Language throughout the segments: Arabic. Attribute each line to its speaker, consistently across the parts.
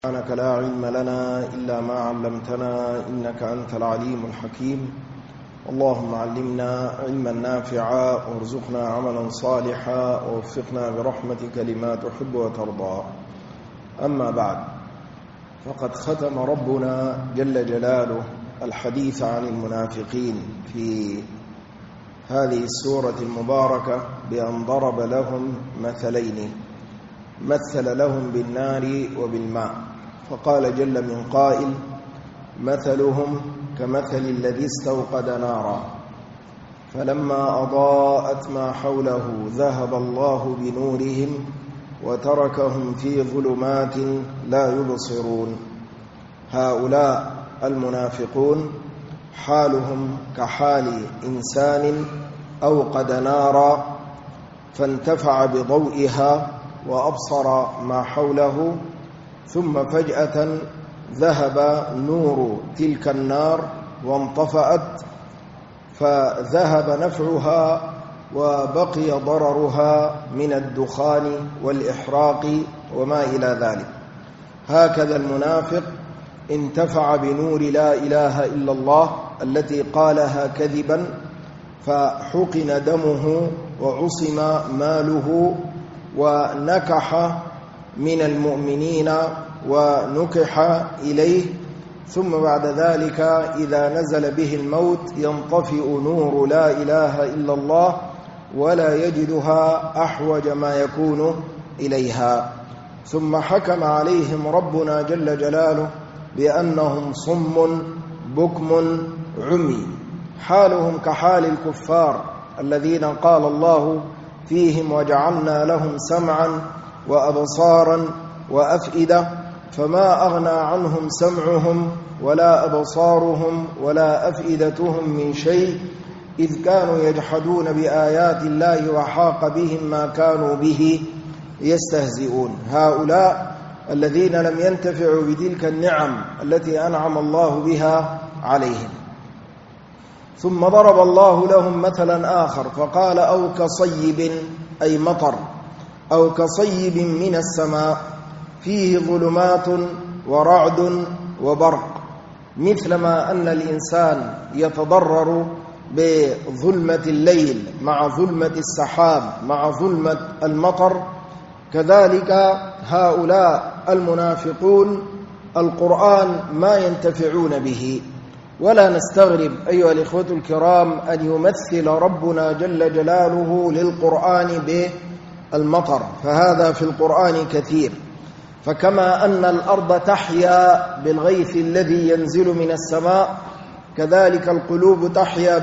Speaker 1: سبحانك لا علم لنا إلا ما علمتنا إنك أنت العليم الحكيم. اللهم علمنا علما نافعا وارزقنا عملا صالحا ووفقنا برحمتك لما تحب وترضى. أما بعد، فقد ختم ربنا جل جلاله الحديث عن المنافقين في هذه السورة المباركة بأن ضرب لهم مثلين، مثل لهم بالنار وبالماء، فقال جل من قائل: مثلهم كمثل الذي استوقد نارا فلما أضاءت ما حوله ذهب الله بنورهم وتركهم في ظلمات لا يبصرون. هؤلاء المنافقون حالهم كحال إنسان أوقد نارا فانتفع بضوئها وأبصر ما حوله، ثم فجأة ذهب نور تلك النار وانطفأت، فذهب نفعها وبقي ضررها من الدخان والإحراق وما إلى ذلك. هكذا المنافق انتفع بنور لا إله إلا الله التي قالها كذبا فحقن دمه وعصم ماله ونكح من المؤمنين ونكح إليه، ثم بعد ذلك إذا نزل به الموت ينطفئ نور لا إله إلا الله ولا يجدها أحوج ما يكون إليها. ثم حكم عليهم ربنا جل جلاله بأنهم صم بكم عمي، حالهم كحال الكفار الذين قال الله فيهم: وجعلنا لهم سمعا وأبصارا وأفئدة فما أغنى عنهم سمعهم ولا أبصارهم ولا أفئدتهم من شيء إذ كانوا يجحدون بآيات الله وحاق بهم ما كانوا به يستهزئون. هؤلاء الذين لم ينتفعوا بتلك النعم التي أنعم الله بها عليهم. ثم ضرب الله لهم مثلا آخر فقال: أو كصيب، أي مطر، أو كصيب من السماء فيه ظلمات ورعد وبرق، مثلما أن الإنسان يتضرر بظلمة الليل مع ظلمة السحاب مع ظلمة المطر، كذلك هؤلاء المنافقون القرآن ما ينتفعون به. ولا نستغرب أيها الإخوة الكرام أن يمثل ربنا جل جلاله للقرآن بالمطر، فهذا في القرآن كثير. فكما أن الأرض تحيا بالغيث الذي ينزل من السماء، كذلك القلوب تحيا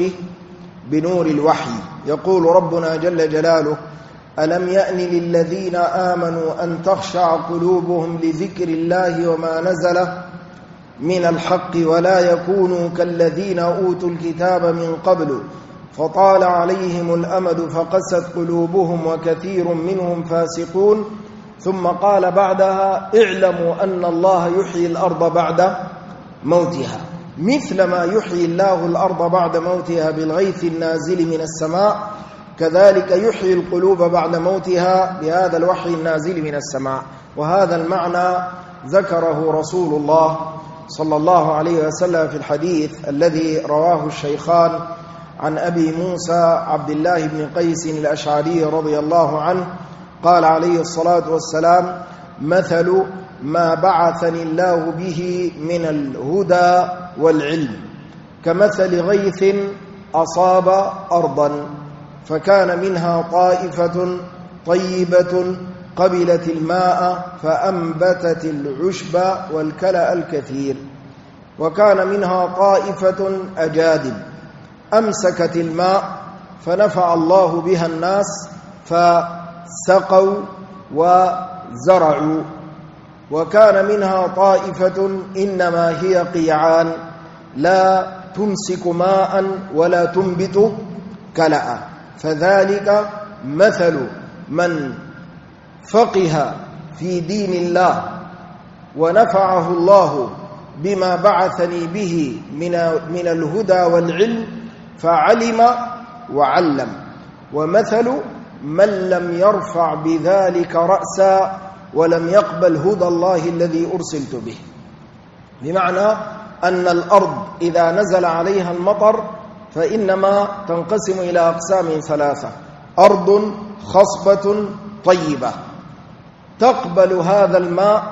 Speaker 1: بنور الوحي. يقول ربنا جل جلاله: ألم يأن للذين آمنوا أن تخشع قلوبهم لذكر الله وما نزل من الحق ولا يكونوا كالذين أوتوا الكتاب من قبل فطال عليهم الأمد فقست قلوبهم وكثير منهم فاسقون. ثم قال بعدها: اعلموا أن الله يحيي الأرض بعد موتها، مثل ما يحيي الله الأرض بعد موتها بالغيث النازل من السماء، كذلك يحيي القلوب بعد موتها بهذا الوحي النازل من السماء. وهذا المعنى ذكره رسول الله صلى الله عليه وسلم في الحديث الذي رواه الشيخان عن أبي موسى عبد الله بن قيس الأشعري رضي الله عنه قال عليه الصلاة والسلام: مثل ما بعثني الله به من الهدى والعلم كمثل غيث أصاب أرضا فكان منها طائفة طيبة قبلت الماء فأنبتت العشب والكلأ الكثير، وكان منها طائفة أجادب أمسكت الماء فنفع الله بها الناس فسقوا وزرعوا، وكان منها طائفة إنما هي قيعان لا تمسك ماء ولا تنبت كلأ. فذلك مثل من فقه في دين الله ونفعه الله بما بعثني به من الهدى والعلم فعلم وعلم، ومثل من لم يرفع بذلك رأسا ولم يقبل هدى الله الذي أرسلت به. بمعنى أن الأرض إذا نزل عليها المطر فإنما تنقسم إلى أقسام ثلاثة: أرض خصبة طيبة تقبل هذا الماء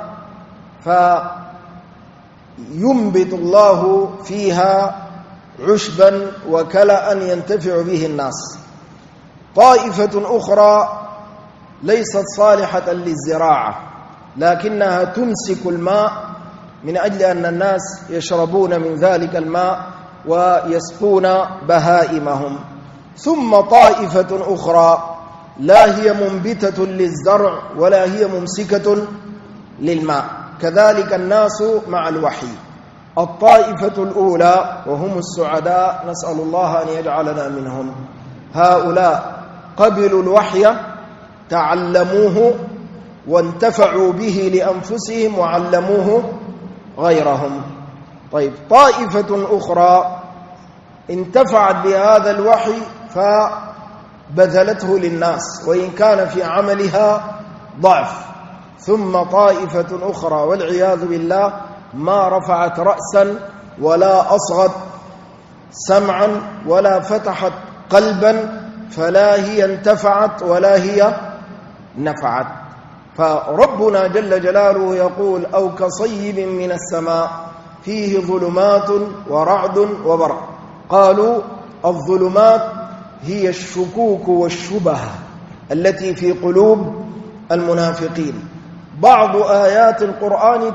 Speaker 1: فينبت الله فيها عشبا وكلأ ينتفع به الناس. طائفة أخرى ليست صالحة للزراعة لكنها تمسك الماء من أجل أن الناس يشربون من ذلك الماء ويسقون بهائمهم. ثم طائفة أخرى لا هي منبتة للزرع ولا هي ممسكة للماء. كذلك الناس مع الوحي. الطائفة الأولى وهم السعداء، نسأل الله أن يجعلنا منهم، هؤلاء قبلوا الوحي، تعلموه وانتفعوا به لأنفسهم وعلموه غيرهم. طيب، طائفة أخرى انتفعت بهذا الوحي فبذلته للناس وإن كان في عملها ضعف. ثم طائفة أخرى والعياذ بالله ما رفعت رأسا ولا أصغت سمعا ولا فتحت قلبا، فلا هي انتفعت ولا هي نفعت. فربنا جل جلاله يقول: أو كصيب من السماء فيه ظلمات ورعد وبرق. قالوا الظلمات هي الشكوك والشبه التي في قلوب المنافقين. بعض آيات القرآن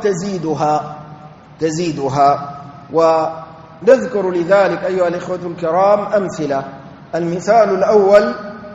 Speaker 1: تزيدها ونذكر لذلك أيها الإخوة الكرام أمثلة. المثال الأول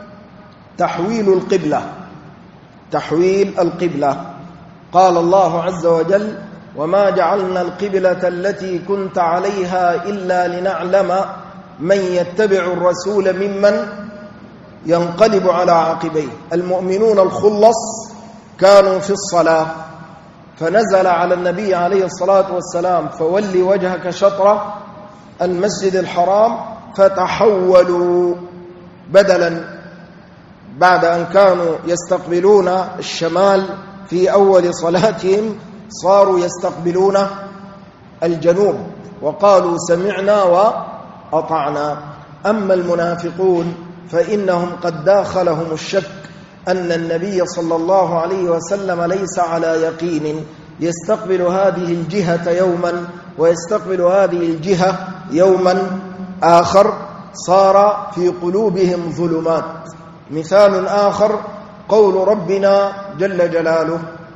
Speaker 1: تحويل القبلة. قال الله عز وجل: وما جعلنا القبلة التي كنت عليها إلا لنعلم من يتبع الرسول ممن ينقلب على عقبيه. المؤمنون الخلص كانوا في الصلاة فنزل على النبي عليه الصلاة والسلام: فولي وجهك شطر المسجد الحرام، فتحولوا بدلا بعد أن كانوا يستقبلون الشمال في أول صلاتهم صاروا يستقبلون الجنوب وقالوا سمعنا وأطعنا. أما المنافقون فإنهم قد داخلهم الشك أن النبي صلى الله عليه وسلم ليس على يقين، يستقبل هذه الجهة يوما ويستقبل هذه الجهة يوما آخر، صار في قلوبهم ظلمات. مثال آخر قول ربنا جل جلاله: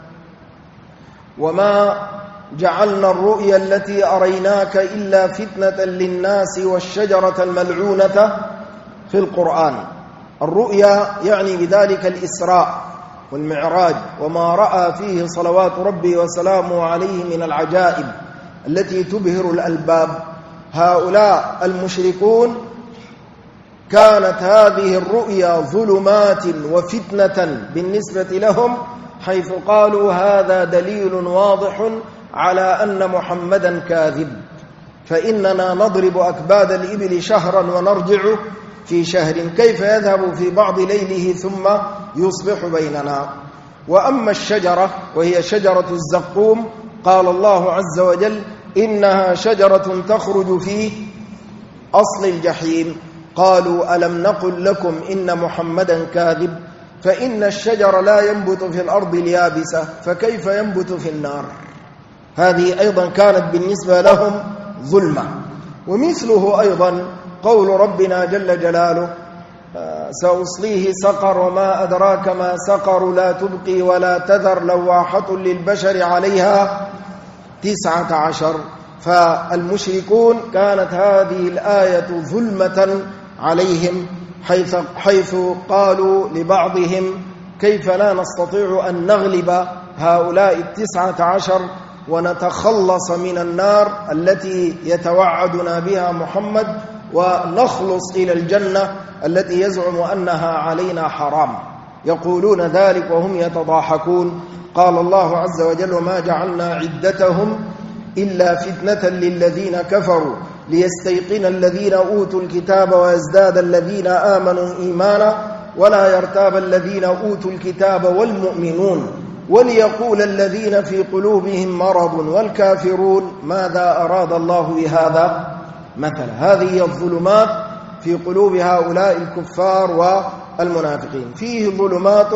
Speaker 1: وما جعلنا الرؤيا التي أريناك إلا فتنة للناس والشجرة الملعونة في القرآن. الرؤيا يعني بذلك الإسراء والمعراج وما رأى فيه صلوات ربي وسلامه عليه من العجائب التي تبهر الألباب. هؤلاء المشركون كانت هذه الرؤيا ظلمات وفتنة بالنسبة لهم، حيث قالوا هذا دليل واضح على أن محمدا كاذب، فإننا نضرب أكباد الإبل شهرا ونرجع في شهر، كيف يذهب في بعض ليله ثم يصبح بيننا. وأما الشجرة وهي شجرة الزقوم قال الله عز وجل: إنها شجرة تخرج في أصل الجحيم. قالوا ألم نقل لكم إن محمدا كاذب، فإن الشجر لا ينبت في الأرض اليابسة فكيف ينبت في النار. هذه أيضا كانت بالنسبة لهم ظلمة. ومثله أيضا قول ربنا جل جلاله: سأصليه سقر وما أدراك ما سقر لا تبقي ولا تذر لواحة للبشر عليها 19. فالمشركون كانت هذه الآية ظلمة عليهم، حيث قالوا لبعضهم: كيف لا نستطيع أن نغلب هؤلاء 19 ونتخلص من النار التي يتوعدنا بها محمد ونخلص إلى الجنة التي يزعم أنها علينا حرام. يقولون ذلك وهم يتضاحكون. قال الله عز وجل: وما جعلنا عدتهم إلا فتنة للذين كفروا ليستيقن الذين أوتوا الكتاب ويزداد الذين آمنوا إيمانا ولا يرتاب الذين أوتوا الكتاب والمؤمنون وليقول الذين في قلوبهم مرض والكافرون ماذا أراد الله بهذا مثلا. هذه الظلمات في قلوب هؤلاء الكفار والمنافقين. فيه ظلمات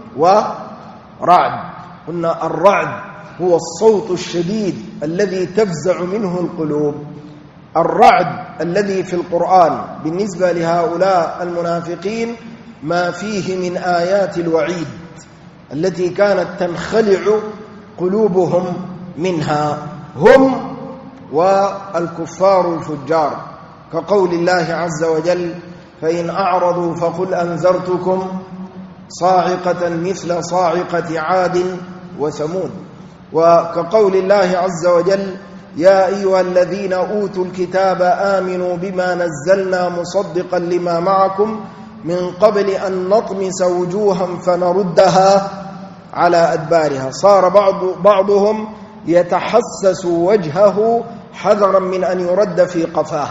Speaker 1: ورعد. قلنا الرعد هو الصوت الشديد الذي تفزع منه القلوب. الرعد الذي في القرآن بالنسبة لهؤلاء المنافقين ما فيه من آيات الوعيد التي كانت تنخلع قلوبهم منها، هم والكفار الفجار، كقول الله عز وجل: فإن أعرضوا فقل أنذرتكم صاعقة مثل صاعقة عاد وثمود. وكقول الله عز وجل: يا أيها الذين أوتوا الكتاب آمنوا بما نزلنا مصدقا لما معكم من قبل أن نطمس وجوها فنردها على أدبارها. صار بعضهم يتحسس وجهه حذرا من أن يرد في قفاه.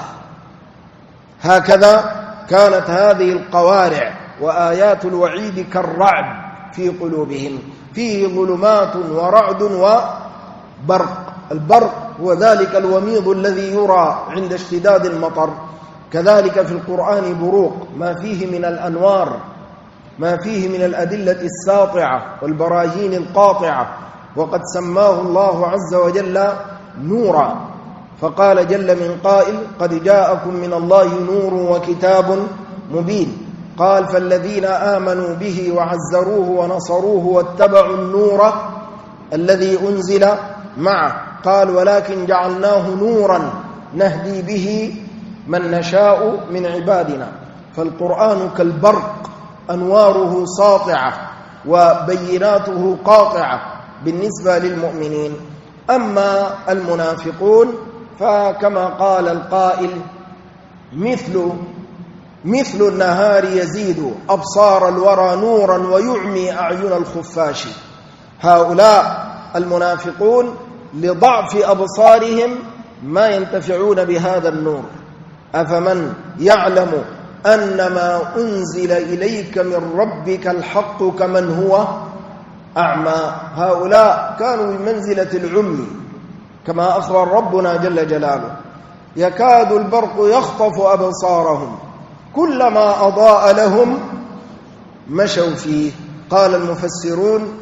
Speaker 1: هكذا كانت هذه القوارع وآيات الوعيد كالرعد في قلوبهم. فيه ظلمات ورعد وبرق. البرق هو ذلك الوميض الذي يرى عند اشتداد المطر. كذلك في القرآن بروق، ما فيه من الأنوار، ما فيه من الأدلة الساطعة والبراهين القاطعة. وقد سماه الله عز وجل نورا، فقال جل من قائل: قد جاءكم من الله نور وكتاب مبين. قال: فالذين آمنوا به وعزروه ونصروه واتبعوا النور الذي أنزل معه. قال: ولكن جعلناه نورا نهدي به من نشاء من عبادنا. فالقرآن كالبرق، أنواره ساطعة وبيناته قاطعة بالنسبة للمؤمنين. أما المنافقون فكما قال القائل: مثل النهار يزيد أبصار الورى نورا ويعمي أعين الخفاش. هؤلاء المنافقون لضعف أبصارهم ما ينتفعون بهذا النور. أفمن يعلم أن ما أنزل إليك من ربك الحق كمن هو أعمى. هؤلاء كانوا بمنزلة العمي كما أخبر ربنا جل جلاله: يكاد البرق يخطف أبصارهم كلما أضاء لهم مشوا فيه. قال المفسرون،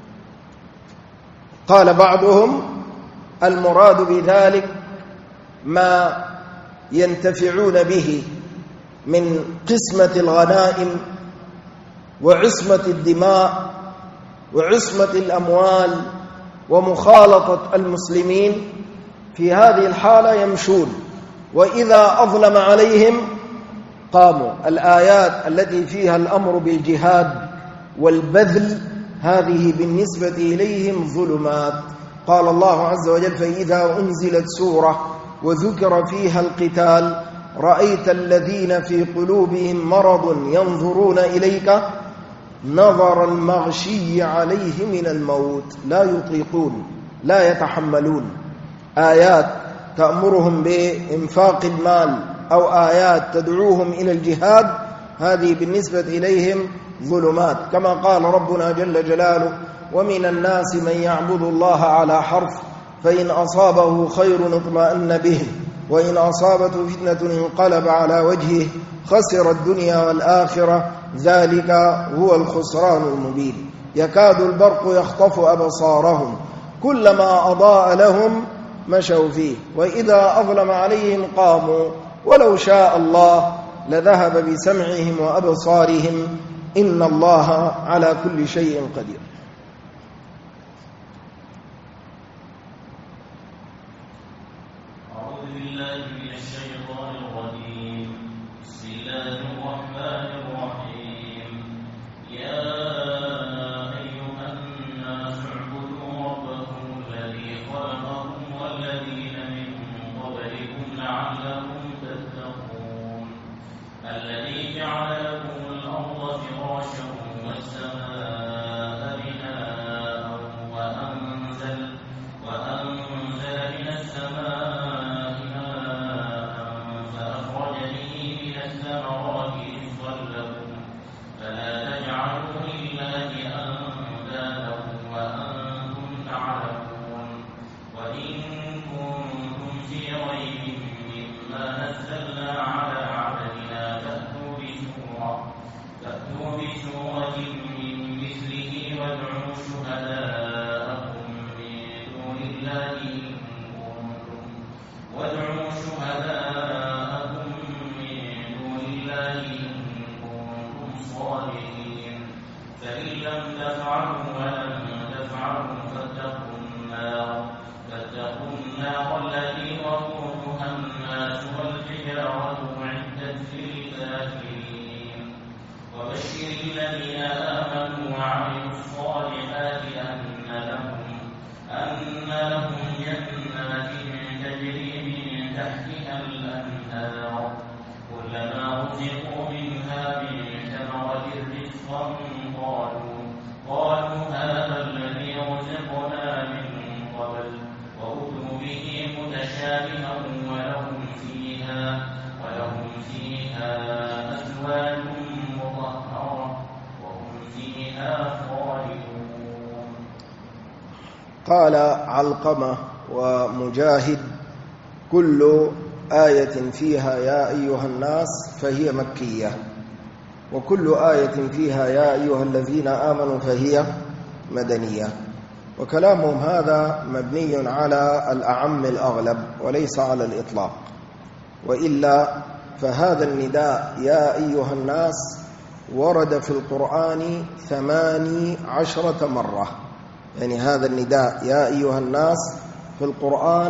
Speaker 1: قال بعضهم: المراد بذلك ما ينتفعون به من قسمة الغنائم وعصمة الدماء وعصمة الأموال ومخالطة المسلمين. في هذه الحالة يمشون، وإذا أظلم عليهم قاموا. الآيات التي فيها الأمر بالجهاد والبذل هذه بالنسبة إليهم ظلمات. قال الله عز وجل: فإذا أنزلت سورة وذكر فيها القتال رأيت الذين في قلوبهم مرض ينظرون إليك نظر المغشي عليه من الموت لا يطيقون لا يتحملون. آيات تأمرهم بإنفاق المال أو آيات تدعوهم إلى الجهاد، هذه بالنسبة إليهم ظلمات. كما قال ربنا جل جلاله: ومن الناس من يعبد الله على حرف فإن أصابه خير اطمأن به وإن أصابته فتنة انقلب على وجهه خسر الدنيا والآخرة ذلك هو الخسران المبين. يكاد البرق يخطف أبصارهم كلما أضاء لهم مشوا فيه وإذا أظلم عليهم قاموا ولو شاء الله لذهب بسمعهم وأبصارهم إن الله على كل شيء قدير.
Speaker 2: وإن كنتم في ريب مما نزلنا على عبدنا فأتوا بسورة من مثله وادعوا شهداءكم من دون الله إن كنتم صادقين فإن لم تفعلوا ولن تفعلوا فاتقوا النار التي وقودها الناس والحجارة أعدت للكافرين وبشر الذين آمنوا وعملوا الصالحات أن لهم جنات تجري من تحتها الأنهار كلما رزقوا منها من ثمرة رزقا قالوا هذا الذي رزقنا من قبل وأتوا به متشابها ولهم فيها أزواج مطهرة وهم فيها خالدون.
Speaker 1: قال علقمة ومجاهد: كل آية فيها يا أيها الناس فهي مكية، وكل آية فيها يا أيها الذين آمنوا فهي مدنية. وكلامهم هذا مبني على الأعم الأغلب وليس على الإطلاق، وإلا فهذا النداء يا أيها الناس ورد في القرآن 18 مرة. يعني هذا النداء يا أيها الناس في القرآن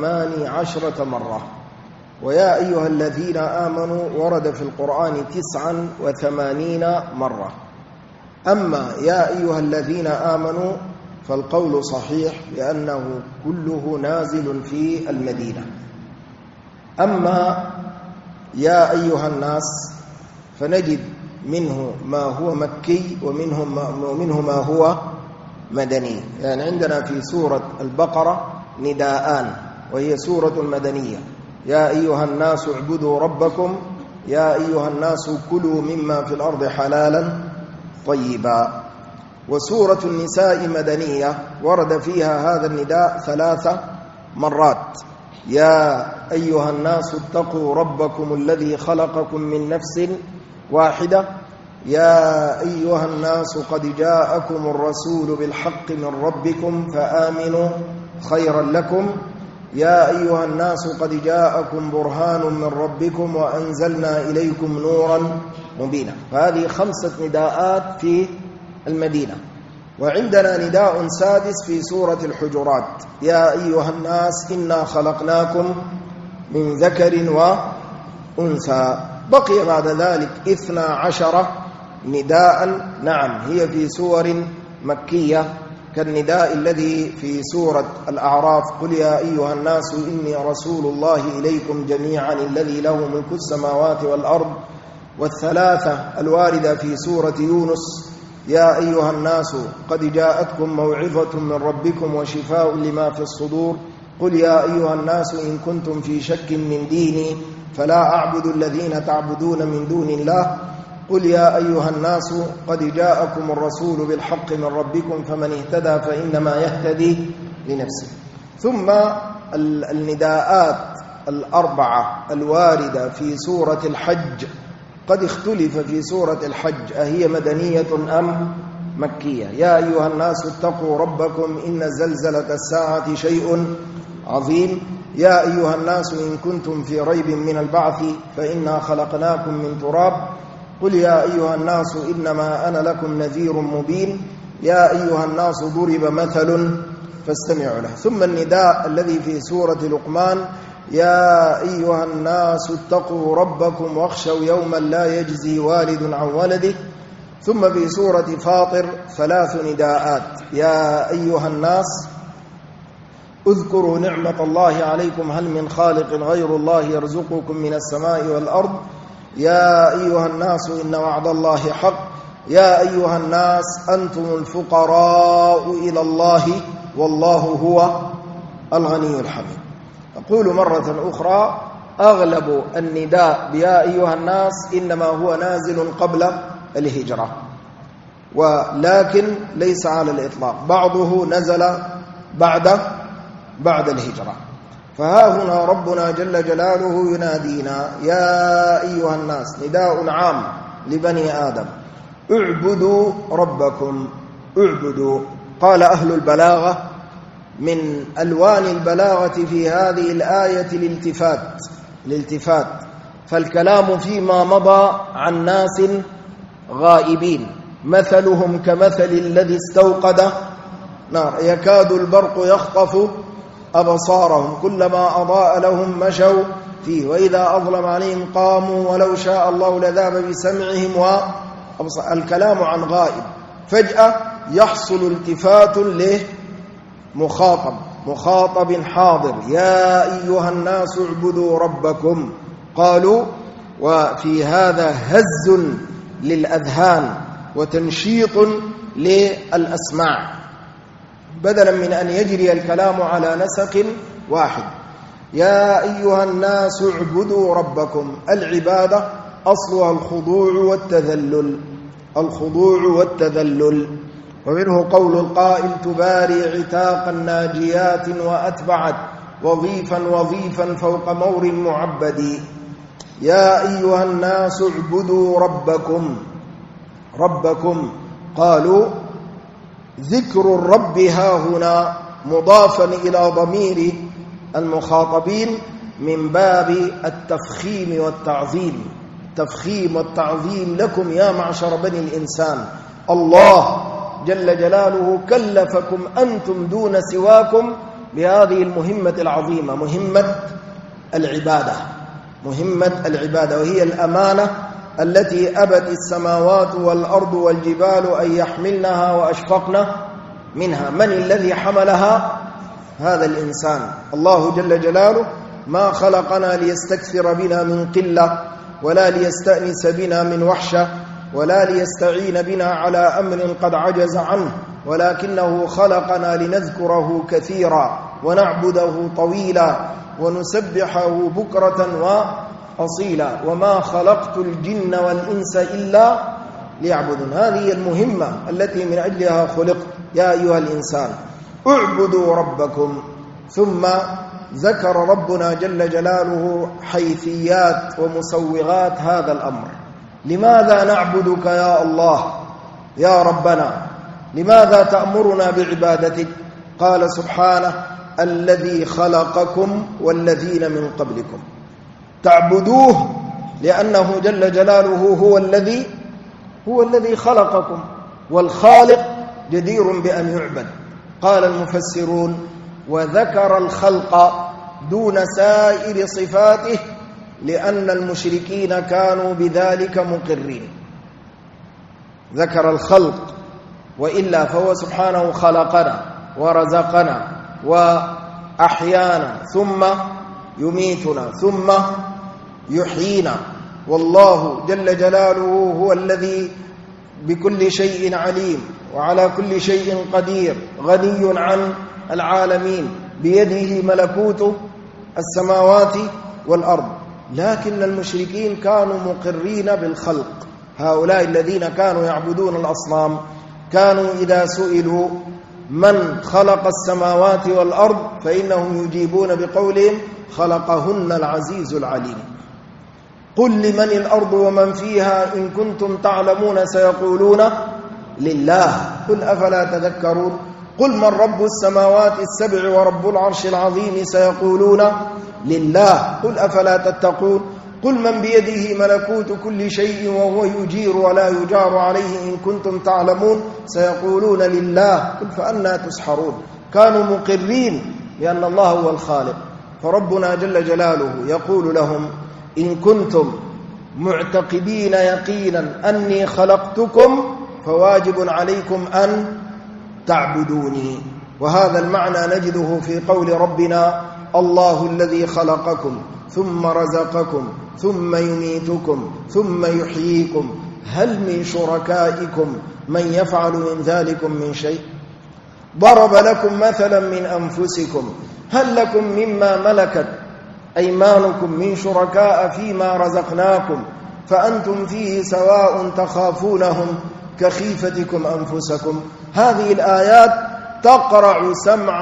Speaker 1: 18 مرة. ويا أيها الذين آمنوا ورد في القرآن 89 مرة. أما يا أيها الذين آمنوا فالقول صحيح لأنه كله نازل في المدينة. أما يا أيها الناس فنجد منه ما هو مكي ومنه ما هو مدني. يعني عندنا في سورة البقرة نداءان وهي سورة مدنية: يا أيها الناس اعبدوا ربكم، يا أيها الناس كلوا مما في الأرض حلالا طيبا. وسورة النساء مدنية ورد فيها هذا النداء 3 مرات: يا أيها الناس اتقوا ربكم الذي خلقكم من نفس واحدة، يا أيها الناس قد جاءكم الرسول بالحق من ربكم فآمنوا خيرا لكم، يا أيها الناس قد جاءكم برهان من ربكم وأنزلنا إليكم نورا مبينا. فهذه 5 نداءات في المدينة. وعندنا نداء سادس في سورة الحجرات: يا أيها الناس إنا خلقناكم من ذكر وأنثى. بقي بعد ذلك 12 نداء، نعم هي في سور مكية، كالنداء الذي في سورة الأعراف: قل يا أيها الناس إني رسول الله إليكم جميعا الذي له ملك السماوات والأرض. والثلاثة الواردة في سورة يونس: يا أيها الناس قد جاءتكم موعظة من ربكم وشفاء لما في الصدور. قل يا أيها الناس إن كنتم في شك من ديني فلا أعبد الذين تعبدون من دون الله. قل يا أيها الناس قد جاءكم الرسول بالحق من ربكم فمن اهتدى فإنما يهتدي لنفسه. ثم النداءات 4 الواردة في سورة الحج قد اختلف في سورة الحج أهي مدنية أم مكية. يا أيها الناس اتقوا ربكم إن زلزلة الساعة شيء عظيم. يا أيها الناس إن كنتم في ريب من البعث فإنا خلقناكم من تراب. قل يا أيها الناس إنما أنا لكم نذير مبين. يا أيها الناس ضرب مثل فاستمعوا له. ثم النداء الذي في سورة لقمان: يا أيها الناس اتقوا ربكم واخشوا يوما لا يجزي والد عن ولده. ثم في سورة فاطر 3 نداءات: يا أيها الناس اذكروا نعمة الله عليكم هل من خالق غير الله يرزقكم من السماء والأرض. يا أيها الناس إن وعد الله حق. يا أيها الناس أنتم الفقراء إلى الله والله هو الغني الحميد. أقول مرة أخرى: أغلب النداء بيا أيها الناس إنما هو نازل قبل الهجرة، ولكن ليس على الإطلاق، بعضه نزل بعد بعد الهجرة. فها هنا ربنا جل جلاله ينادينا يا أيها الناس، نداء عام لبني آدم، اعبدوا ربكم، اعبدوا. قال أهل البلاغة من ألوان البلاغة في هذه الآية الالتفات، فالكلام فيما مضى عن ناس غائبين، مثلهم كمثل الذي استوقد نار يكاد البرق يخطف أبصارهم كلما أضاء لهم مشوا فيه وإذا أظلم عليهم قاموا ولو شاء الله لذهب بسمعهم وأبصارهم. الكلام عن غائب، فجأة يحصل التفات له مخاطب حاضر، يا أيها الناس اعبدوا ربكم. قالوا، وفي هذا هز للأذهان وتنشيط للأسماع، بدلا من أن يجري الكلام على نسق واحد. يا أيها الناس اعبدوا ربكم. العبادة أصلها الخضوع والتذلل، ومنه قول القائل تباري عتاقا ناجيات وأتبعت وظيفا فوق مور معبد. يا أيها الناس اعبدوا ربكم. قالوا ذكر الرب ها هنا مضافا إلى ضمير المخاطبين من باب التفخيم والتعظيم لكم يا معشر بني الإنسان. الله جل جلاله كلفكم أنتم دون سواكم بهذه المهمة العظيمة، مهمة العبادة، وهي الأمانة التي أبت السماوات والأرض والجبال أن يحملنها وأشفقن منها. من الذي حملها؟ هذا الإنسان. الله جل جلاله ما خلقنا ليستكثر بنا من قلة، ولا ليستأنس بنا من وحشة، ولا ليستعين بنا على أمر قد عجز عنه، ولكنه خلقنا لنذكره كثيرا ونعبده طويلا ونسبحه بكرة وأصيلا، وما خلقت الجن والإنس إلا ليعبدون. هذه المهمة التي من أجلها خلقت. يا أيها الإنسان اعبدوا ربكم. ثم ذكر ربنا جل جلاله حيثيات ومسوغات هذا الأمر. لماذا نعبدك يا الله يا ربنا؟ لماذا تأمرنا بعبادتك؟ قال سبحانه الذي خلقكم والذين من قبلكم. تعبدوه لأنه جل جلاله هو الذي خلقكم، والخالق جدير بأن يعبد. قال المفسرون وذكر الخلق دون سائر صفاته لأن المشركين كانوا بذلك مقرين. ذكر الخلق، وإلا فهو سبحانه خلقنا ورزقنا وأحيانا ثم يميتنا ثم يحيينا، والله جل جلاله هو الذي بكل شيء عليم وعلى كل شيء قدير، غني عن العالمين، بيده ملكوت السماوات والأرض. لكن المشركين كانوا مقرين بالخلق. هؤلاء الذين كانوا يعبدون الأصنام كانوا إذا سئلوا من خلق السماوات والأرض فإنهم يجيبون بقولهم خلقهن العزيز العليم. قل لمن الأرض ومن فيها إن كنتم تعلمون سيقولون لله قل أفلا تذكرون. قل من رب السماوات السبع ورب العرش العظيم سيقولون لله قل أفلا تتقون. قل من بيده ملكوت كل شيء وهو يجير ولا يجار عليه إن كنتم تعلمون سيقولون لله قل فأنا تسحرون. كانوا مقرين بأن الله هو الخالق. فربنا جل جلاله يقول لهم إن كنتم معتقدين يقينا أني خلقتكم فواجب عليكم أن تعبدوني. وهذا المعنى نجده في قول ربنا الله الذي خلقكم ثم رزقكم ثم يميتكم ثم يحييكم هل من شركائكم من يفعل من ذلكم من شيء؟ ضرب لكم مثلا من أنفسكم هل لكم مما ملكت أيمانكم من شركاء فيما رزقناكم فأنتم فيه سواء تخافونهم كخيفتكم أنفسكم. هذه الآيات تقرع سمع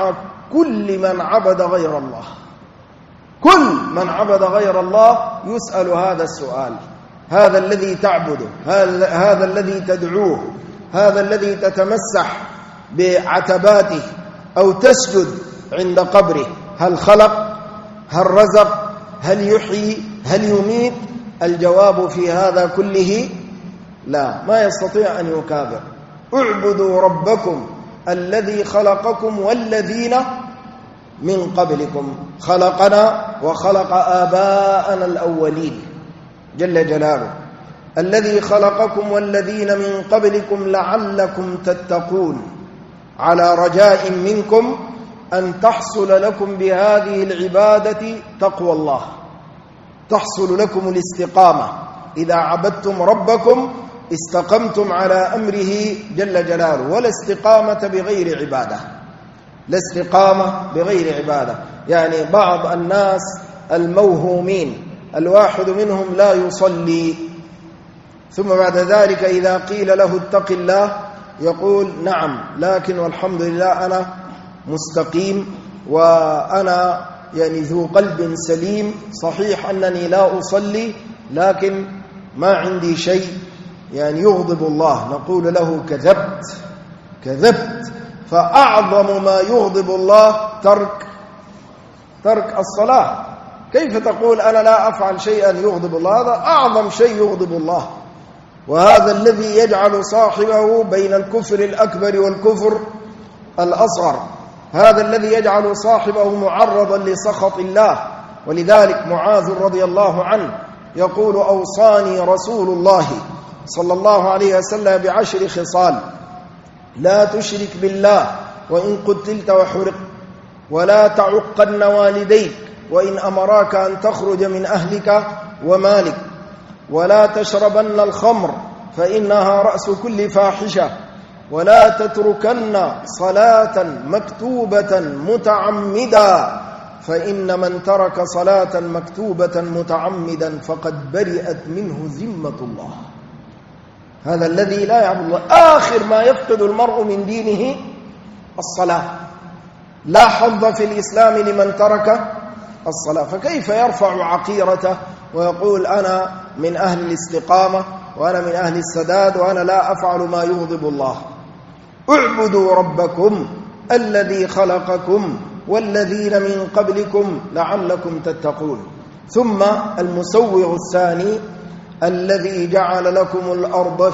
Speaker 1: كل من عبد غير الله. كل من عبد غير الله يسأل هذا السؤال. هذا الذي تعبده، هذا الذي تدعوه، هذا الذي تتمسح بعتباته أو تسجد عند قبره، هل خلق؟ هل رزق؟ هل يحيي؟ هل يميت؟ الجواب في هذا كله لا، ما يستطيع أن يكابر. اعبدوا ربكم الذي خلقكم والذين من قبلكم، خلقنا وخلق آباءنا الأولين جل جلاله. الذي خلقكم والذين من قبلكم لعلكم تتقون، على رجاء منكم أن تحصل لكم بهذه العبادة تقوى الله، تحصل لكم الاستقامة. إذا عبدتم ربكم استقمتم على أمره جل جلاله، ولا استقامة بغير عبادة، لا استقامة بغير عبادة. يعني بعض الناس الموهومين الواحد منهم لا يصلي، ثم بعد ذلك إذا قيل له اتق الله يقول نعم، لكن والحمد لله أنا مستقيم وأنا يعني ذو قلب سليم، صحيح أنني لا أصلي لكن ما عندي شيء يعني يغضب الله. نقول له كذبت. فأعظم ما يغضب الله ترك الصلاة. كيف تقول أنا لا أفعل شيئا يغضب الله؟ هذا أعظم شيء يغضب الله، وهذا الذي يجعل صاحبه بين الكفر الأكبر والكفر الأصغر، هذا الذي يجعل صاحبه معرضا لسخط الله. ولذلك معاذ رضي الله عنه يقول أوصاني رسول الله صلى الله عليه وسلم ب10 خصال: لا تشرك بالله وإن قتلت وحرقت، ولا تعقن والديك وإن أمراك أن تخرج من أهلك ومالك، ولا تشربن الخمر فإنها رأس كل فاحشة، ولا تتركن صلاة مكتوبة متعمدا فإن من ترك صلاة مكتوبة متعمدا فقد برئت منه ذمة الله. هذا الذي لا يعبد الله آخر ما يفقد المرء من دينه الصلاة. لا حظ في الإسلام لمن ترك الصلاة، فكيف يرفع عقيرته ويقول أنا من أهل الاستقامة وأنا من أهل السداد وأنا لا أفعل ما يغضب الله؟ اعبدوا ربكم الذي خلقكم والذين من قبلكم لعلكم تتقون. ثم المسوغ الثاني: الذي جعل لكم الأرض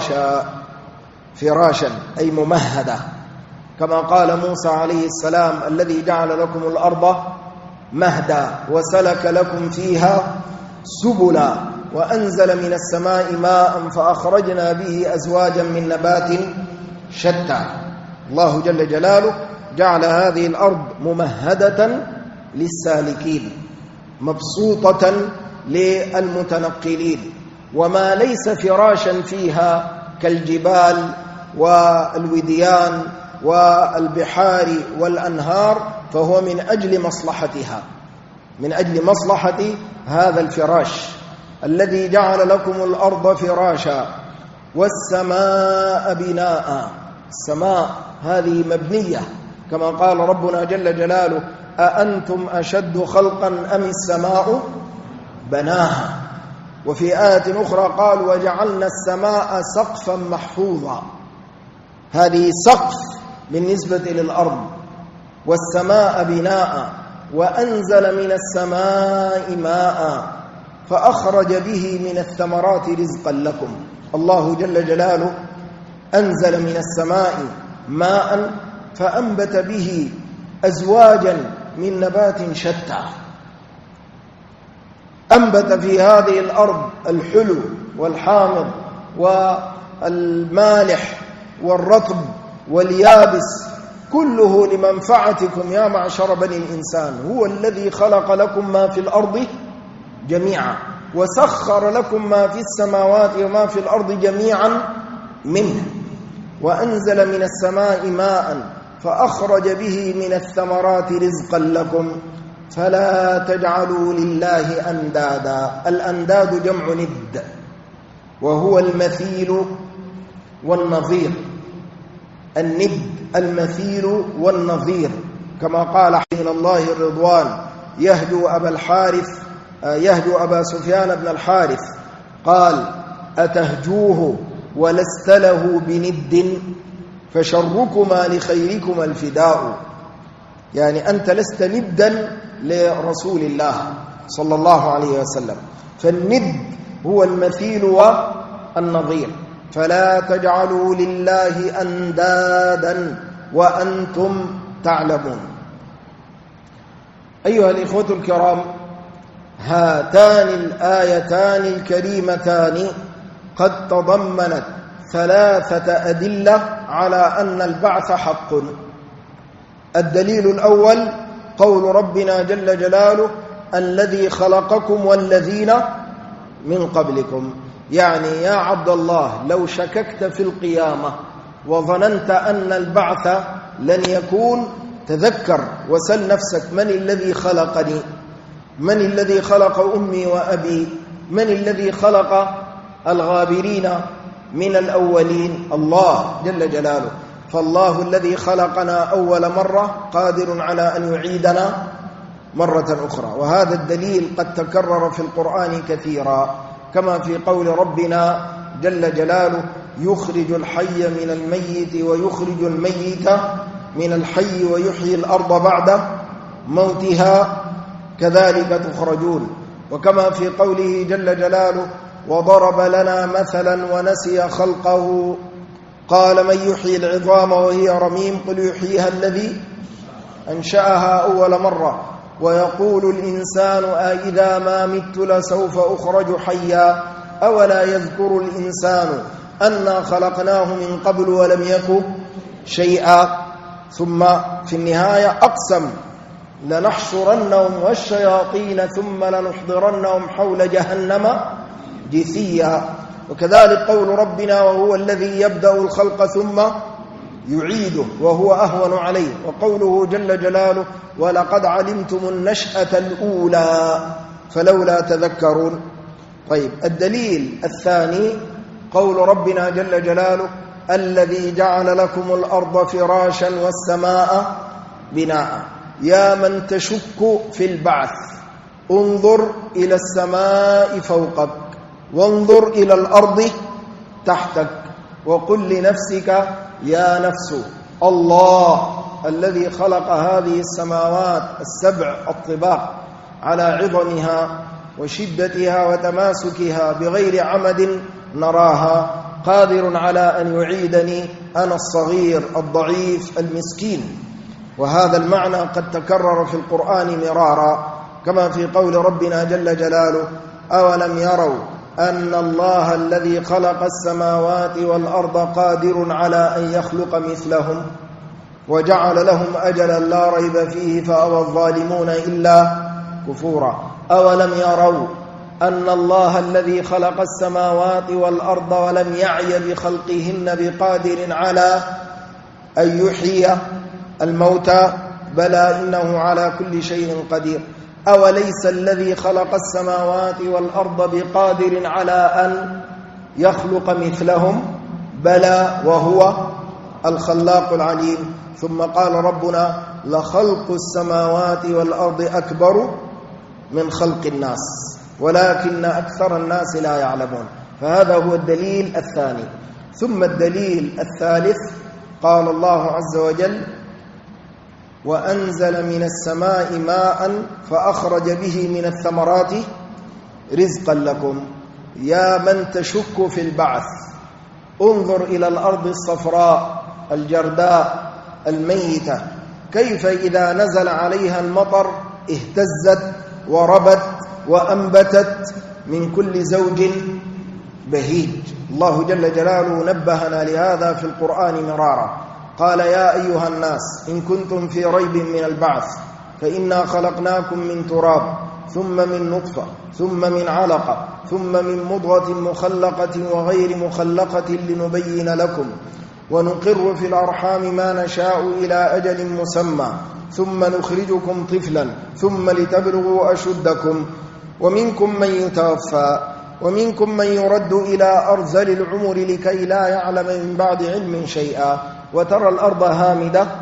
Speaker 1: فراشا أي ممهدة، كما قال موسى عليه السلام: الذي جعل لكم الأرض مهدا وسلك لكم فيها سبلا وأنزل من السماء ماء فأخرجنا به أزواجا من نبات شتى. الله جل جلاله جعل هذه الأرض ممهدة للسالكين، مبسوطة للمتنقلين، وما ليس فراشا فيها كالجبال والوديان والبحار والأنهار فهو من أجل مصلحتها، من أجل مصلحة هذا الفراش. الذي جعل لكم الأرض فراشا والسماء بناء. السماء هذه مبنية، كما قال ربنا جل جلاله: أأنتم أشد خلقا أم السماء بناها. وفي آية أخرى قال: وجعلنا السماء سقفا محفوظا. هذه سقف بالنسبة للأرض. والسماء بناء وأنزل من السماء ماء فأخرج به من الثمرات رزقا لكم. الله جل جلاله أنزل من السماء ماء فأنبت به أزواجا من نبات شتى، أنبت في هذه الأرض الحلو والحامض والمالح والرطب واليابس، كله لمنفعتكم يا معشر بني الإنسان. هو الذي خلق لكم ما في الأرض جميعا وسخر لكم ما في السماوات وما في الأرض جميعا منه، وأنزل من السماء ماء فأخرج به من الثمرات رزقا لكم فلا تجعلوا لله أندادا. الأنداد جمع ند، وهو المثيل والنظير. الند المثيل والنظير، كما قال من الله الرضوان يهدو أبا سفيان بن الحارث قال أتهجوه ولست له بند فشركما لخيركما الفداء، يعني أنت لست ندا لرسول الله صلى الله عليه وسلم، فالند هو المثيل والنظير، فلا تجعلوا لله أندادا وأنتم تعلمون. أيها الإخوة الكرام، هاتان الآيتان الكريمتان قد تضمنت 3 أدلة على أن البعث حق. الدليل الأول قول ربنا جل جلاله الذي خلقكم والذين من قبلكم، يعني يا عبد الله لو شككت في القيامة وظننت أن البعث لن يكون، تذكر وسل نفسك من الذي خلقني، من الذي خلق أمي وأبي، من الذي خلق الغابرين من الأولين؟ الله جل جلاله. فالله الذي خلقنا أول مرة قادر على أن يعيدنا مرة أخرى، وهذا الدليل قد تكرر في القرآن كثيرا، كما في قول ربنا جل جلاله يخرج الحي من الميت ويخرج الميت من الحي ويحيي الأرض بعد موتها كذلك تخرجون، وكما في قوله جل جلاله وضرب لنا مثلا ونسي خلقه قال من يحيي العظام وهي رميم قل يحييها الذي أنشأها أول مرة، ويقول الإنسان أإذا ما مت لسوف أخرج حيا أولا يذكر الإنسان أنا خلقناه من قبل ولم يك شيئا. ثم في النهاية أقسم لنحشرنهم والشياطين ثم لنحضرنهم حول جهنم جثيا. وكذلك قول ربنا وهو الذي يبدأ الخلق ثم يعيده وهو أهون عليه، وقوله جل جلاله ولقد علمتم النشأة الأولى فلولا تذكرون. طيب، الدليل الثاني قول ربنا جل جلاله الذي جعل لكم الأرض فراشا والسماء بناء. يا من تشك في البعث انظر إلى السماء فوقك وانظر إلى الأرض تحتك وقل لنفسك يا نفس الله الذي خلق هذه السماوات السبع الطباق على عظمها وشدتها وتماسكها بغير عمد نراها قادر على أن يعيدني أنا الصغير الضعيف المسكين. وهذا المعنى قد تكرر في القرآن مرارا، كما في قول ربنا جل جلاله أولم يروا أن الله الذي خلق السماوات والأرض قادر على أن يخلق مثلهم وجعل لهم أجلا لا ريب فيه فأبى الظالمون إلا كفورا. أولم يروا أن الله الذي خلق السماوات والأرض ولم يعي بخلقهن بقادر على أن يحيي الموتى بلى إنه على كل شيء قدير. أوليس الذي خلق السماوات والأرض بقادر على أن يخلق مثلهم بلى وهو الخلاق العليم. ثم قال ربنا لخلق السماوات والأرض أكبر من خلق الناس ولكن أكثر الناس لا يعلمون. فهذا هو الدليل الثاني. ثم الدليل الثالث قال الله عز وجل وأنزل من السماء ماء فأخرج به من الثمرات رزقا لكم. يا من تشك في البعث انظر إلى الأرض الصفراء الجرداء الميتة كيف إذا نزل عليها المطر اهتزت وربت وأنبتت من كل زوج بهيج. الله جل جلاله نبهنا لهذا في القرآن مرارا، قال يا أيها الناس إن كنتم في ريب من البعث فإنا خلقناكم من تراب ثم من نطفة ثم من علقة ثم من مضغة مخلقة وغير مخلقة لنبين لكم ونقر في الأرحام ما نشاء إلى أجل مسمى ثم نخرجكم طفلا ثم لتبلغوا أشدكم ومنكم من يتوفى ومنكم من يرد إلى أرذل العمر لكي لا يعلم من بعد علم شيئا وترى الأرض هامدة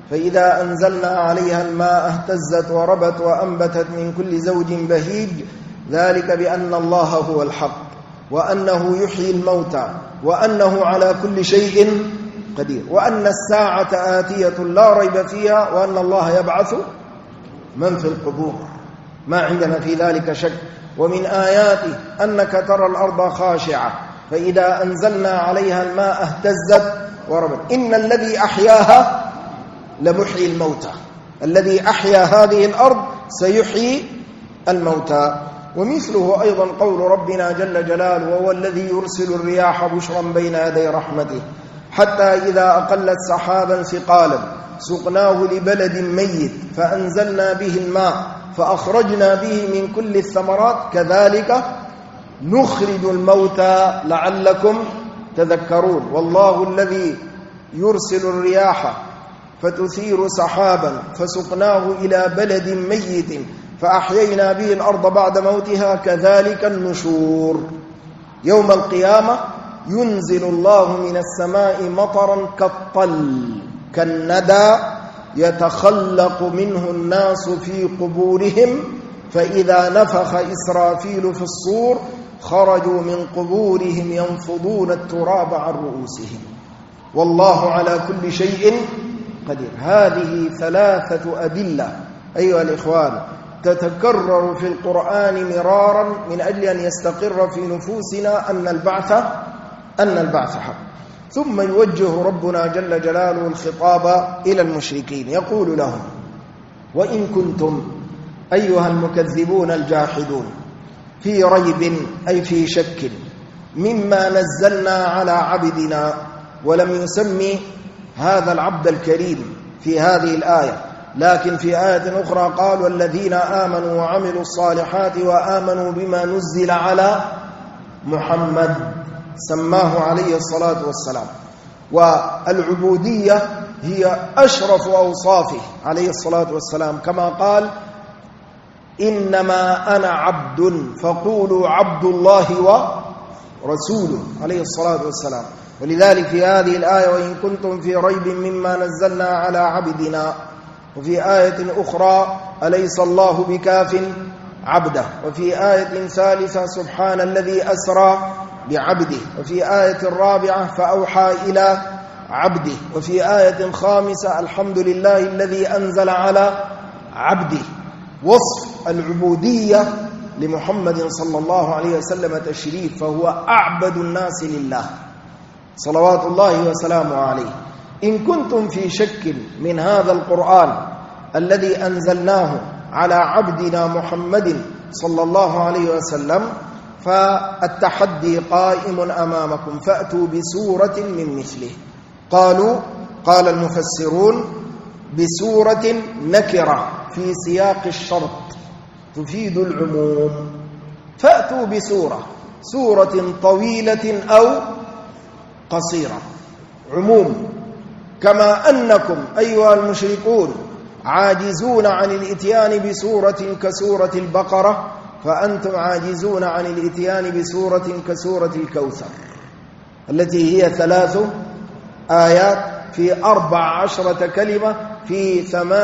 Speaker 1: فإذا أنزلنا عليها الماء اهتزت وربت وأنبتت من كل زوج بهيج ذلك بأن الله هو الحق وأنه يحيي الموتى وأنه على كل شيء قدير وأن الساعة آتية لا ريب فيها وأن الله يبعث من في القبور. ما عندنا في ذلك شك. ومن آياته أنك ترى الأرض خاشعة فإذا أنزلنا عليها الماء اهتزت وربت. إن الذي أحياها لمحيي الموتى، الذي أحيا هذه الأرض سيحيي الموتى. ومثله أيضا قول ربنا جل جلاله وهو الذي يرسل الرياح بشرا بين يدي رحمته حتى إذا أقلت سحابا ثقالا سقناه لبلد ميت فأنزلنا به الماء فأخرجنا به من كل الثمرات كذلك نخرج الموتى لعلكم تذكرون. والله الذي يرسل الرياح فتثير سحابا فسقناه إلى بلد ميت فأحيينا به الأرض بعد موتها كذلك النشور. يوم القيامة ينزل الله من السماء مطرا كالطل كالندى يتخلق منه الناس في قبورهم فإذا نفخ إسرافيل في الصور خرجوا من قبورهم ينفضون التراب عن رؤوسهم والله على كل شيء قدير. هذه ثلاثة أدلة أيها الإخوان تتكرر في القرآن مرارا من أجل أن يستقر في نفوسنا أن البعث حق. ثم يوجه ربنا جل جلاله الخطاب إلى المشركين يقول لهم وإن كنتم أيها المكذبون الجاحدون في ريب أي في شك مما نزلنا على عبدنا، ولم يسمي هذا العبد الكريم في هذه الآية، لكن في آية أخرى قال والذين آمنوا وعملوا الصالحات وآمنوا بما نزل على محمد سماه عليه الصلاة والسلام. والعبودية هي أشرف أوصافه عليه الصلاة والسلام كما قال إنما أنا عبد فقولوا عبد الله ورسوله عليه الصلاة والسلام. ولذلك في هذه الآية وإن كنتم في ريب مما نزلنا على عبدنا، وفي آية أخرى أليس الله بكاف عبده، وفي آية ثالثة سبحان الذي أسرى بعبده، وفي آية رابعة فأوحى إلى عبده، وفي آية خامسة الحمد لله الذي أنزل على عبده. وصف العبودية لمحمد صلى الله عليه وسلم تشريف، فهو أعبد الناس لله صلوات الله وسلامه عليه. إن كنتم في شك من هذا القرآن الذي أنزلناه على عبدنا محمد صلى الله عليه وسلم فالتحدي قائم أمامكم فأتوا بسورة من مثله. قال المفسرون بسورة نكرة في سياق الشرط تفيد العموم، فأتوا سورة طويلة أو قصيرة، عموم. كما أنكم أيها المشركون عاجزون عن الإتيان بسورة كسورة البقرة فأنتم عاجزون عن الإتيان بسورة كسورة الكوثر التي هي 3 آيات في 14 كلمة في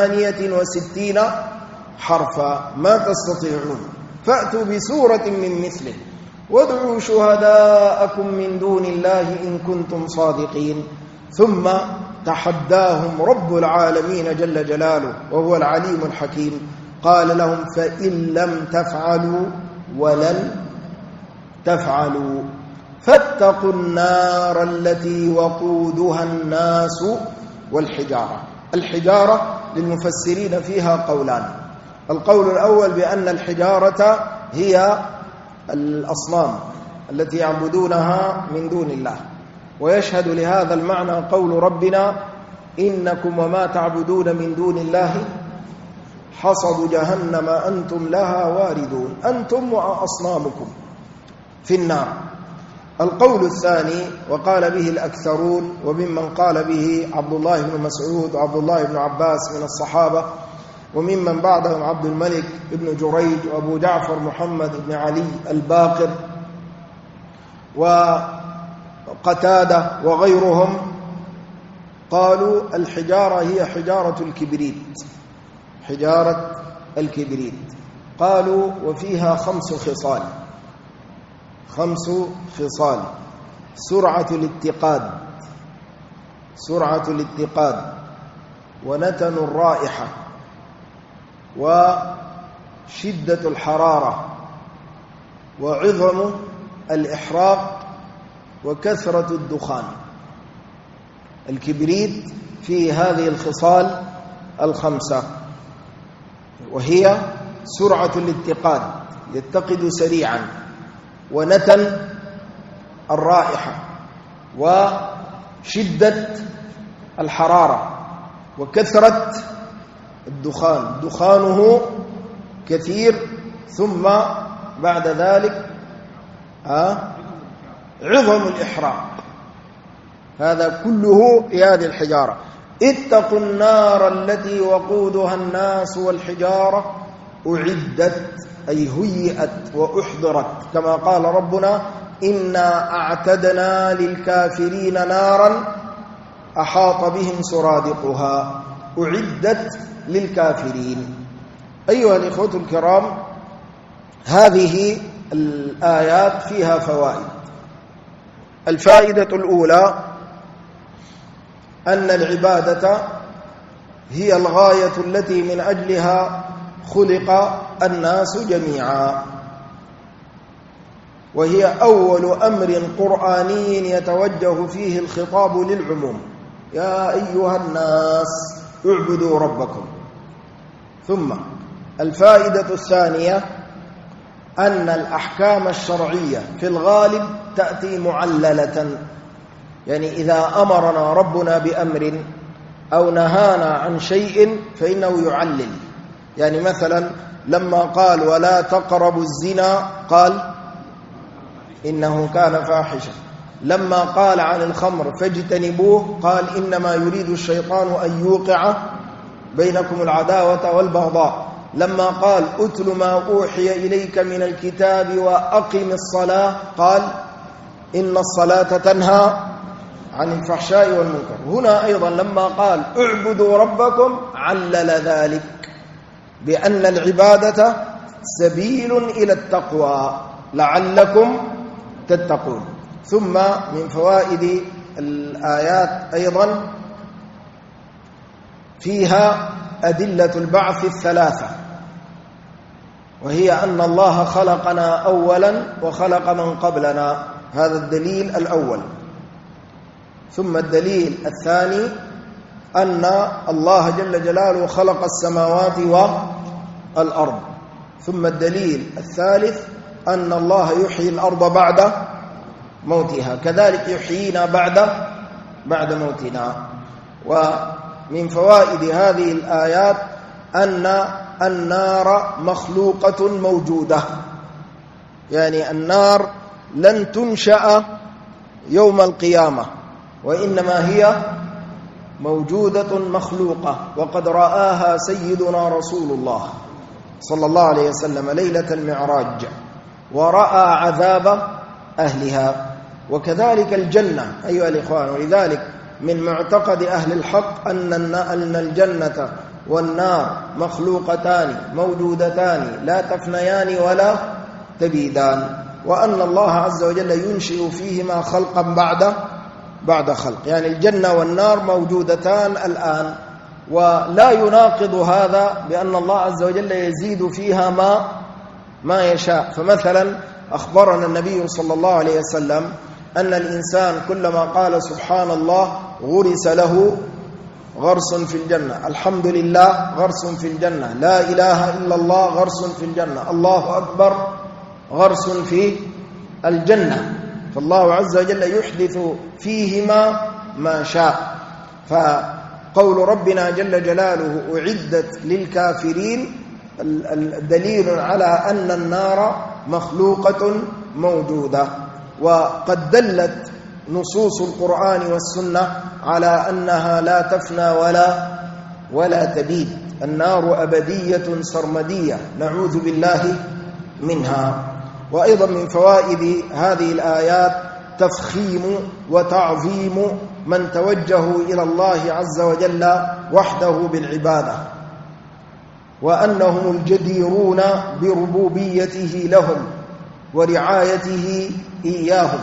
Speaker 1: 68 حرفا، ما تستطيعون. فأتوا بسورة من مثله وادعوا شهداءكم من دون الله إن كنتم صادقين. ثم تحداهم رب العالمين جل جلاله وهو العليم الحكيم، قال لهم فإن لم تفعلوا ولن تفعلوا فاتقوا النار التي وقودها الناس والحجارة. الحجارة للمفسرين فيها قولان. القول الأول بأن الحجارة هي الأصنام التي يعبدونها من دون الله، ويشهد لهذا المعنى قول ربنا إنكم وما تعبدون من دون الله حصب جهنم أنتم لها واردون، أنتم وأصنامكم في النار. القول الثاني وقال به الأكثرون وممن قال به عبد الله بن مسعود وعبد الله بن عباس من الصحابة، وممن بعدهم عبد الملك بن جريج وأبو جعفر محمد بن علي الباقر وقتادة وغيرهم، قالوا الحجارة هي حجارة الكبريت، حجارة الكبريت. قالوا وفيها 5 خصال، 5 خصال: سرعة الاتقاد، سرعة الاتقاد، ونتن الرائحة، وشدة الحرارة، وعظم الإحراق، وكثرة الدخان. الكبريت فيه هذه الخصال ال5، وهي سرعة الاتقاد، يتقد سريعا، ونتن الرائحة، وشدة الحرارة، وكثرة الدخان، دخانه كثير، ثم بعد ذلك عظم الإحراق. هذا كله في هذه الحجارة. اتقوا النار التي وقودها الناس والحجارة أعدت، أي هيئت وأحضرت، كما قال ربنا: إنا أعتدنا للكافرين نارا أحاط بهم سرادقها. أعدت للكافرين. أيها الإخوة الكرام، هذه الآيات فيها فوائد. الفائدة الأولى أن العبادة هي الغاية التي من أجلها خلق الناس جميعا، وهي أول أمر قرآني يتوجه فيه الخطاب للعموم: يا أيها الناس اعبدوا ربكم. ثم الفائدة الثانية أن الأحكام الشرعية في الغالب تأتي معللة، يعني إذا أمرنا ربنا بأمر أو نهانا عن شيء فإنه يعلل. يعني مثلا لما قال ولا تقربوا الزنا قال إنه كان فاحشا. لما قال عن الخمر فاجتنبوه قال إنما يريد الشيطان أن يوقع بينكم العداوة والبغضاء. لما قال أتل ما أوحي إليك من الكتاب وأقم الصلاة قال إن الصلاة تنهى عن الفحشاء والمنكر. هنا أيضا لما قال اعبدوا ربكم علل ذلك بأن العبادة سبيل إلى التقوى لعلكم تتقون. ثم من فوائد الآيات أيضا فيها أدلة البعث الثلاثة، وهي أن الله خلقنا أولا وخلق من قبلنا، هذا الدليل الأول. ثم الدليل الثاني أن الله جل جلاله خلق السماوات والأرض. ثم الدليل الثالث أن الله يحيي الأرض بعد موتها، كذلك يحيينا بعد موتنا. ومن فوائد هذه الآيات أن النار مخلوقة موجودة، يعني النار لن تنشأ يوم القيامة، وإنما هي موجودة مخلوقة. وقد رآها سيدنا رسول الله صلى الله عليه وسلم ليلة المعراج، ورأى عذاب أهلها. وكذلك الجنة أيها الإخوان. ولذلك من معتقد أهل الحق أن الجنة والنار مخلوقتان موجودتان لا تفنيان ولا تبيدان، وأن الله عز وجل ينشئ فيهما خلقا بعد خلق. يعني الجنة والنار موجودتان الآن، ولا يناقض هذا بأن الله عز وجل يزيد فيها ما يشاء. فمثلا أخبرنا النبي صلى الله عليه وسلم أن الإنسان كلما قال سبحان الله غرس له غرس في الجنة، الحمد لله غرس في الجنة، لا إله إلا الله غرس في الجنة، الله أكبر غرس في الجنة. فالله عز وجل يحدث فيهما ما شاء. فقول ربنا جل جلاله أعدت للكافرين الدليل على أن النار مخلوقة موجودة. وقد دلت نصوص القرآن والسنة على أنها لا تفنى ولا تبيد. النار أبدية سرمدية نعوذ بالله منها. وأيضا من فوائد هذه الآيات تفخيم وتعظيم من توجهوا إلى الله عز وجل وحده بالعبادة، وأنهم الجديرون بربوبيته لهم ورعايته إياهم.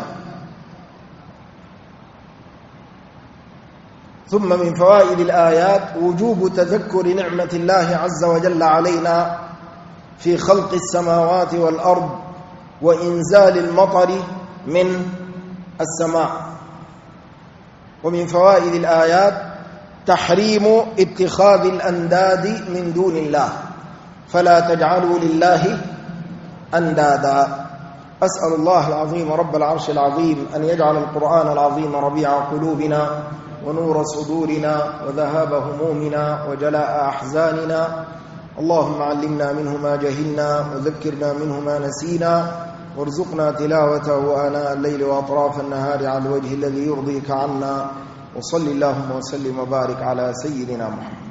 Speaker 1: ثم من فوائد الآيات وجوب تذكر نعمة الله عز وجل علينا في خلق السماوات والأرض وإنزال المطر من السماء. ومن فوائد الآيات تحريم اتخاذ الأنداد من دون الله، فلا تجعلوا لله أندادا. أسأل الله العظيم رب العرش العظيم أن يجعل القرآن العظيم ربيع قلوبنا ونور صدورنا وذهاب همومنا وجلاء أحزاننا. اللهم علمنا منه ما جهلنا وذكرنا منه ما نسينا، وارزقنا تلاوته آناء الليل وأطراف النهار على الوجه الذي يرضيك عنا. وصل اللهم وسلم وبارك على سيدنا محمد.